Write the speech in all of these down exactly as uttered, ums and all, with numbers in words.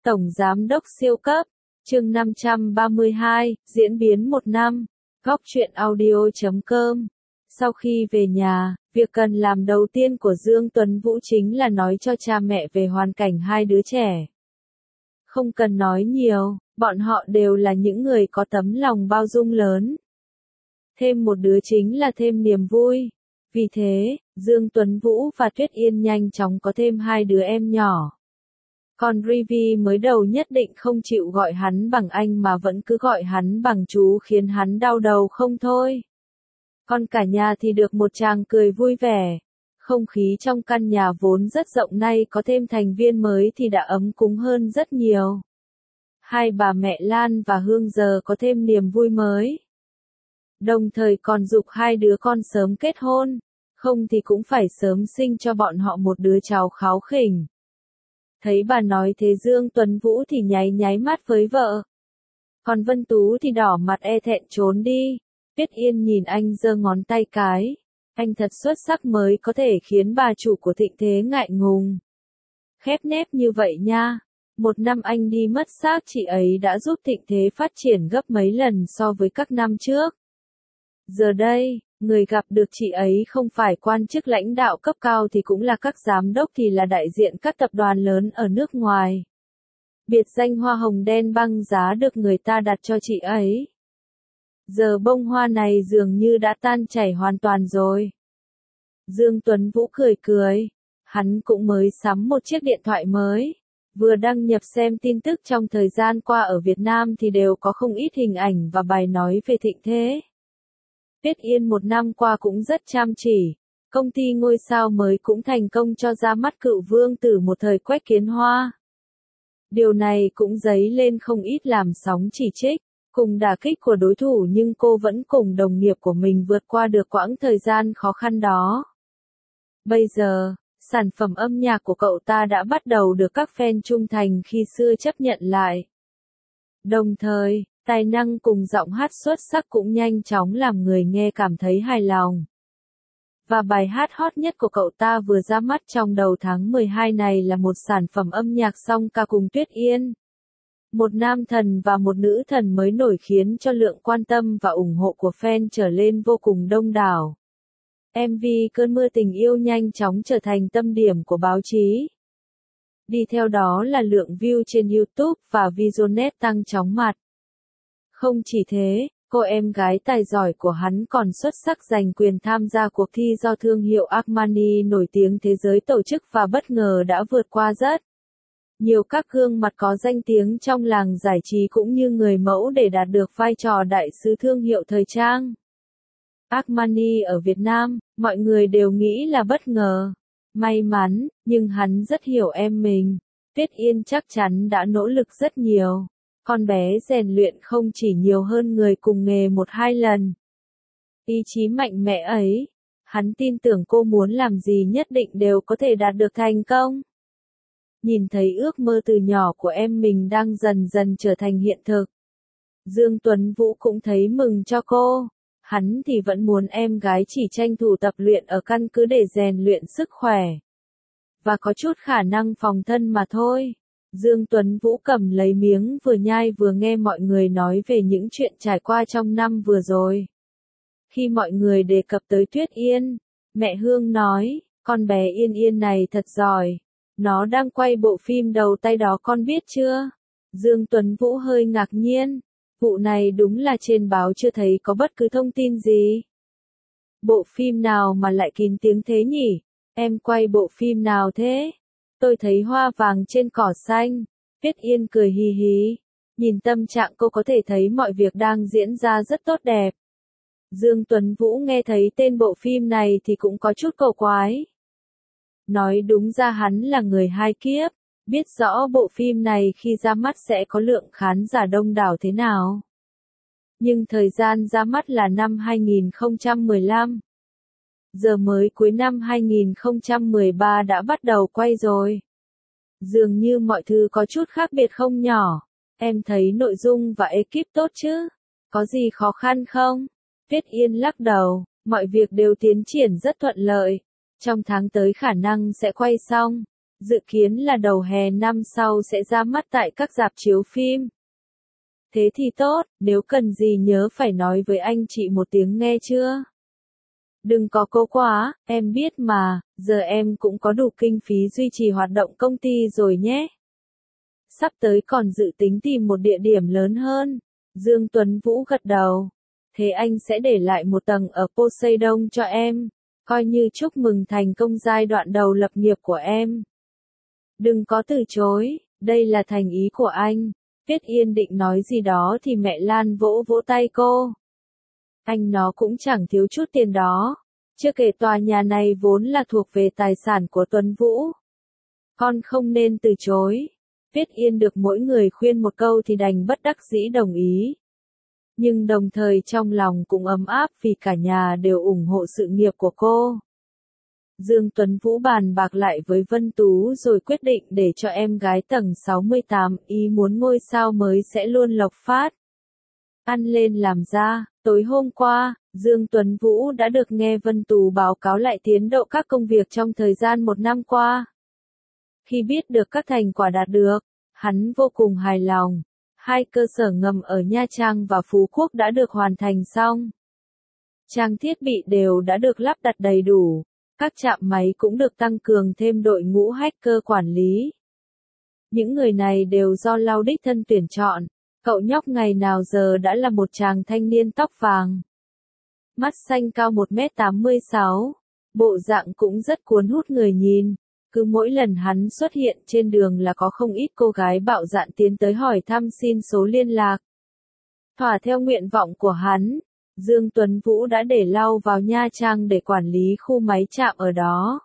Tổng Giám đốc siêu cấp, chương năm trăm ba mươi hai, diễn biến một năm, góc truyện audio chấm com. Sau khi về nhà, việc cần làm đầu tiên của Dương Tuấn Vũ chính là nói cho cha mẹ về hoàn cảnh hai đứa trẻ. Không cần nói nhiều, bọn họ đều là những người có tấm lòng bao dung lớn. Thêm một đứa chính là thêm niềm vui. Vì thế, Dương Tuấn Vũ và Tuyết Yên nhanh chóng có thêm hai đứa em nhỏ. Còn Rivi mới đầu nhất định không chịu gọi hắn bằng anh mà vẫn cứ gọi hắn bằng chú khiến hắn đau đầu không thôi. Còn cả nhà thì được một tràng cười vui vẻ. Không khí trong căn nhà vốn rất rộng nay có thêm thành viên mới thì đã ấm cúng hơn rất nhiều. Hai bà mẹ Lan và Hương giờ có thêm niềm vui mới. Đồng thời còn giục hai đứa con sớm kết hôn, không thì cũng phải sớm sinh cho bọn họ một đứa cháu kháu khỉnh. Thấy bà nói thế Dương Tuấn Vũ thì nháy nháy mắt với vợ. Còn Vân Tú thì đỏ mặt e thẹn trốn đi. Tuyết Yên nhìn anh giơ ngón tay cái. Anh thật xuất sắc mới có thể khiến bà chủ của Thịnh Thế ngại ngùng. Khép nép như vậy nha. Một năm anh đi mất xác chị ấy đã giúp Thịnh Thế phát triển gấp mấy lần so với các năm trước. Giờ đây, người gặp được chị ấy không phải quan chức lãnh đạo cấp cao thì cũng là các giám đốc thì là đại diện các tập đoàn lớn ở nước ngoài. Biệt danh hoa hồng đen băng giá được người ta đặt cho chị ấy. Giờ bông hoa này dường như đã tan chảy hoàn toàn rồi. Dương Tuấn Vũ cười cười. Hắn cũng mới sắm một chiếc điện thoại mới. Vừa đăng nhập xem tin tức trong thời gian qua ở Việt Nam thì đều có không ít hình ảnh và bài nói về Thịnh Thế. Tuyết Yên một năm qua cũng rất chăm chỉ. Công ty ngôi sao mới cũng thành công cho ra mắt cựu vương tử một thời Quách Kiến Hoa. Điều này cũng dấy lên không ít làm sóng chỉ trích, cùng đả kích của đối thủ nhưng cô vẫn cùng đồng nghiệp của mình vượt qua được quãng thời gian khó khăn đó. Bây giờ, sản phẩm âm nhạc của cậu ta đã bắt đầu được các fan trung thành khi xưa chấp nhận lại. Đồng thời, tài năng cùng giọng hát xuất sắc cũng nhanh chóng làm người nghe cảm thấy hài lòng. Và bài hát hot nhất của cậu ta vừa ra mắt trong đầu tháng mười hai này là một sản phẩm âm nhạc song ca cùng Tuyết Yên. Một nam thần và một nữ thần mới nổi khiến cho lượng quan tâm và ủng hộ của fan trở lên vô cùng đông đảo. em vê Cơn mưa tình yêu nhanh chóng trở thành tâm điểm của báo chí. Đi theo đó là lượng view trên YouTube và Visionet tăng chóng mặt. Không chỉ thế, cô em gái tài giỏi của hắn còn xuất sắc giành quyền tham gia cuộc thi do thương hiệu Armani nổi tiếng thế giới tổ chức và bất ngờ đã vượt qua rất nhiều các gương mặt có danh tiếng trong làng giải trí cũng như người mẫu để đạt được vai trò đại sứ thương hiệu thời trang. Armani ở Việt Nam, mọi người đều nghĩ là bất ngờ, may mắn, nhưng hắn rất hiểu em mình. Tuyết Yên chắc chắn đã nỗ lực rất nhiều. Con bé rèn luyện không chỉ nhiều hơn người cùng nghề một hai lần. Ý chí mạnh mẽ ấy, hắn tin tưởng cô muốn làm gì nhất định đều có thể đạt được thành công. Nhìn thấy ước mơ từ nhỏ của em mình đang dần dần trở thành hiện thực. Dương Tuấn Vũ cũng thấy mừng cho cô. Hắn thì vẫn muốn em gái chỉ tranh thủ tập luyện ở căn cứ để rèn luyện sức khỏe. Và có chút khả năng phòng thân mà thôi. Dương Tuấn Vũ cầm lấy miếng vừa nhai vừa nghe mọi người nói về những chuyện trải qua trong năm vừa rồi. Khi mọi người đề cập tới Tuyết Yên, mẹ Hương nói, con bé Yên Yên này thật giỏi. Nó đang quay bộ phim đầu tay đó con biết chưa? Dương Tuấn Vũ hơi ngạc nhiên. Vụ này đúng là trên báo chưa thấy có bất cứ thông tin gì. Bộ phim nào mà lại kín tiếng thế nhỉ? Em quay bộ phim nào thế? Tôi thấy hoa vàng trên cỏ xanh. Tuyết Yên cười hì hì. Nhìn tâm trạng cô có thể thấy mọi việc đang diễn ra rất tốt đẹp. Dương Tuấn Vũ nghe thấy tên bộ phim này thì cũng có chút cầu quái. Nói đúng ra hắn là người hai kiếp, biết rõ bộ phim này khi ra mắt sẽ có lượng khán giả đông đảo thế nào. Nhưng thời gian ra mắt là năm hai nghìn không trăm mười lăm. Giờ mới cuối năm hai nghìn không trăm mười ba đã bắt đầu quay rồi. Dường như mọi thứ có chút khác biệt không nhỏ. Em thấy nội dung và ekip tốt chứ? Có gì khó khăn không? Tuyết Yên lắc đầu, mọi việc đều tiến triển rất thuận lợi. Trong tháng tới khả năng sẽ quay xong. Dự kiến là đầu hè năm sau sẽ ra mắt tại các rạp chiếu phim. Thế thì tốt, nếu cần gì nhớ phải nói với anh chị một tiếng nghe chưa? Đừng có cố quá, em biết mà, giờ em cũng có đủ kinh phí duy trì hoạt động công ty rồi nhé. Sắp tới còn dự tính tìm một địa điểm lớn hơn. Dương Tuấn Vũ gật đầu. Thế anh sẽ để lại một tầng ở Poseidon cho em, coi như chúc mừng thành công giai đoạn đầu lập nghiệp của em. Đừng có từ chối, đây là thành ý của anh. Viết Yên định nói gì đó thì mẹ Lan vỗ vỗ tay cô. Anh nó cũng chẳng thiếu chút tiền đó. Chưa kể tòa nhà này vốn là thuộc về tài sản của Tuấn Vũ. Con không nên từ chối. Viết Yên được mỗi người khuyên một câu thì đành bất đắc dĩ đồng ý. Nhưng đồng thời trong lòng cũng ấm áp vì cả nhà đều ủng hộ sự nghiệp của cô. Dương Tuấn Vũ bàn bạc lại với Vân Tú rồi quyết định để cho em gái tầng sáu mươi tám ý muốn ngôi sao mới sẽ luôn lộc phát. Ăn lên làm ra, tối hôm qua, Dương Tuấn Vũ đã được nghe Vân Tú báo cáo lại tiến độ các công việc trong thời gian một năm qua. Khi biết được các thành quả đạt được, hắn vô cùng hài lòng. Hai cơ sở ngầm ở Nha Trang và Phú Quốc đã được hoàn thành xong. Trang thiết bị đều đã được lắp đặt đầy đủ. Các trạm máy cũng được tăng cường thêm đội ngũ hacker quản lý. Những người này đều do Lau đích thân tuyển chọn. Cậu nhóc ngày nào giờ đã là một chàng thanh niên tóc vàng. Mắt xanh cao một mét tám mươi sáu. Bộ dạng cũng rất cuốn hút người nhìn. Cứ mỗi lần hắn xuất hiện trên đường là có không ít cô gái bạo dạn tiến tới hỏi thăm xin số liên lạc. Thỏa theo nguyện vọng của hắn, Dương Tuấn Vũ đã để Lau vào Nha Trang để quản lý khu máy chạm ở đó.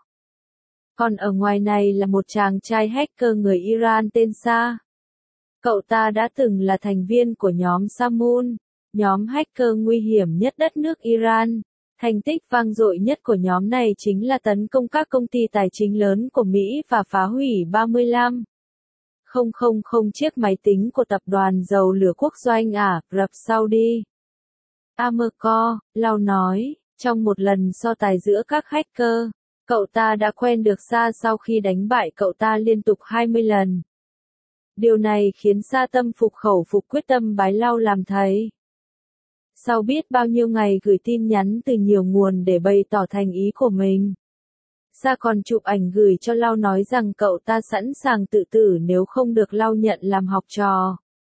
Còn ở ngoài này là một chàng trai hacker người Iran tên Sa. Cậu ta đã từng là thành viên của nhóm Samun, nhóm hacker nguy hiểm nhất đất nước Iran. Thành tích vang dội nhất của nhóm này chính là tấn công các công ty tài chính lớn của Mỹ và phá hủy ba mươi lăm nghìn chiếc máy tính của tập đoàn dầu lửa quốc doanh Ả Rập Saudi. Amerco, Lau nói, trong một lần so tài giữa các hacker, cậu ta đã quen được Sa sau khi đánh bại cậu ta liên tục hai mươi lần. Điều này khiến Sa tâm phục khẩu phục quyết tâm bái Lau làm thầy. Sau biết bao nhiêu ngày gửi tin nhắn từ nhiều nguồn để bày tỏ thành ý của mình, Sa còn chụp ảnh gửi cho Lau nói rằng cậu ta sẵn sàng tự tử nếu không được Lau nhận làm học trò.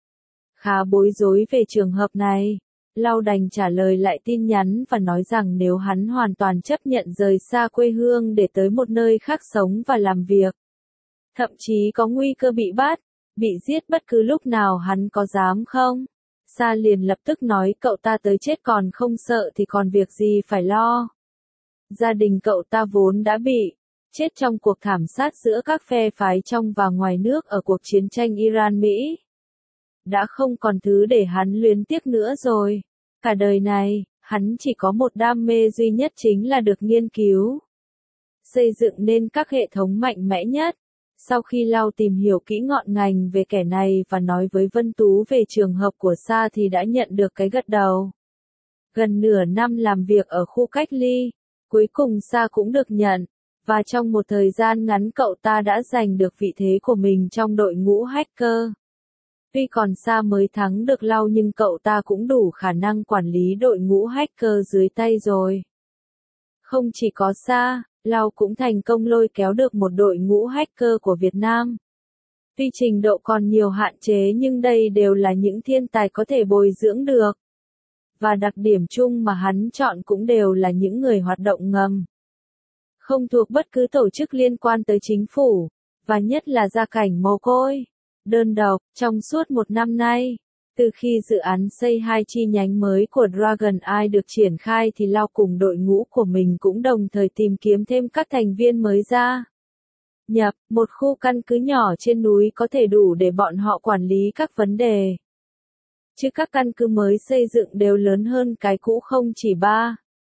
Khá bối rối về trường hợp này, Lau đành trả lời lại tin nhắn và nói rằng nếu hắn hoàn toàn chấp nhận rời xa quê hương để tới một nơi khác sống và làm việc, thậm chí có nguy cơ bị bắt, bị giết bất cứ lúc nào hắn có dám không? Sa liền lập tức nói cậu ta tới chết còn không sợ thì còn việc gì phải lo. Gia đình cậu ta vốn đã bị chết trong cuộc thảm sát giữa các phe phái trong và ngoài nước ở cuộc chiến tranh Iran-Mỹ. Đã không còn thứ để hắn luyến tiếc nữa rồi. Cả đời này, hắn chỉ có một đam mê duy nhất chính là được nghiên cứu, xây dựng nên các hệ thống mạnh mẽ nhất. Sau khi Lau tìm hiểu kỹ ngọn ngành về kẻ này và nói với Vân Tú về trường hợp của Sa thì đã nhận được cái gật đầu. Gần nửa năm làm việc ở khu cách ly, cuối cùng Sa cũng được nhận, và trong một thời gian ngắn cậu ta đã giành được vị thế của mình trong đội ngũ hacker. Tuy còn Sa mới thắng được Lau nhưng cậu ta cũng đủ khả năng quản lý đội ngũ hacker dưới tay rồi. Không chỉ có Sa, Lau cũng thành công lôi kéo được một đội ngũ hacker của Việt Nam. Tuy trình độ còn nhiều hạn chế nhưng đây đều là những thiên tài có thể bồi dưỡng được. Và đặc điểm chung mà hắn chọn cũng đều là những người hoạt động ngầm, không thuộc bất cứ tổ chức liên quan tới chính phủ, và nhất là gia cảnh mồ côi, đơn độc. Trong suốt một năm nay, từ khi dự án xây hai chi nhánh mới của Dragon Eye được triển khai thì Lau cùng đội ngũ của mình cũng đồng thời tìm kiếm thêm các thành viên mới ra. Nhập, một khu căn cứ nhỏ trên núi có thể đủ để bọn họ quản lý các vấn đề. Chứ các căn cứ mới xây dựng đều lớn hơn cái cũ không chỉ ba,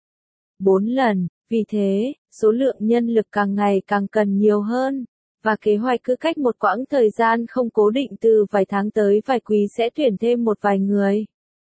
bốn lần, vì thế, số lượng nhân lực càng ngày càng cần nhiều hơn. Và kế hoạch cứ cách một quãng thời gian không cố định từ vài tháng tới vài quý sẽ tuyển thêm một vài người.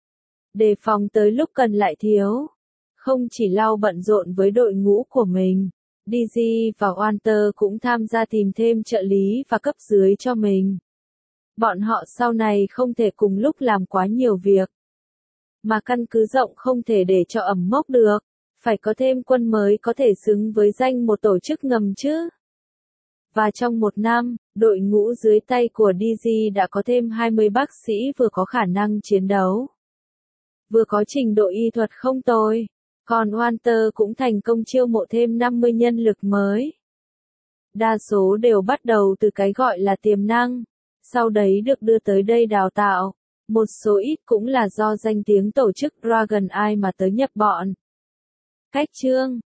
Đề phòng tới lúc cần lại thiếu. Không chỉ Lau bận rộn với đội ngũ của mình, đê giê và Walter cũng tham gia tìm thêm trợ lý và cấp dưới cho mình. Bọn họ sau này không thể cùng lúc làm quá nhiều việc. Mà căn cứ rộng không thể để cho ẩm mốc được. Phải có thêm quân mới có thể xứng với danh một tổ chức ngầm chứ. Và trong một năm, đội ngũ dưới tay của đê giê đã có thêm hai mươi bác sĩ vừa có khả năng chiến đấu, vừa có trình độ y thuật không tồi. Còn Walter cũng thành công chiêu mộ thêm năm mươi nhân lực mới. Đa số đều bắt đầu từ cái gọi là tiềm năng, sau đấy được đưa tới đây đào tạo. Một số ít cũng là do danh tiếng tổ chức Dragon Eye mà tới nhập bọn. Cách chương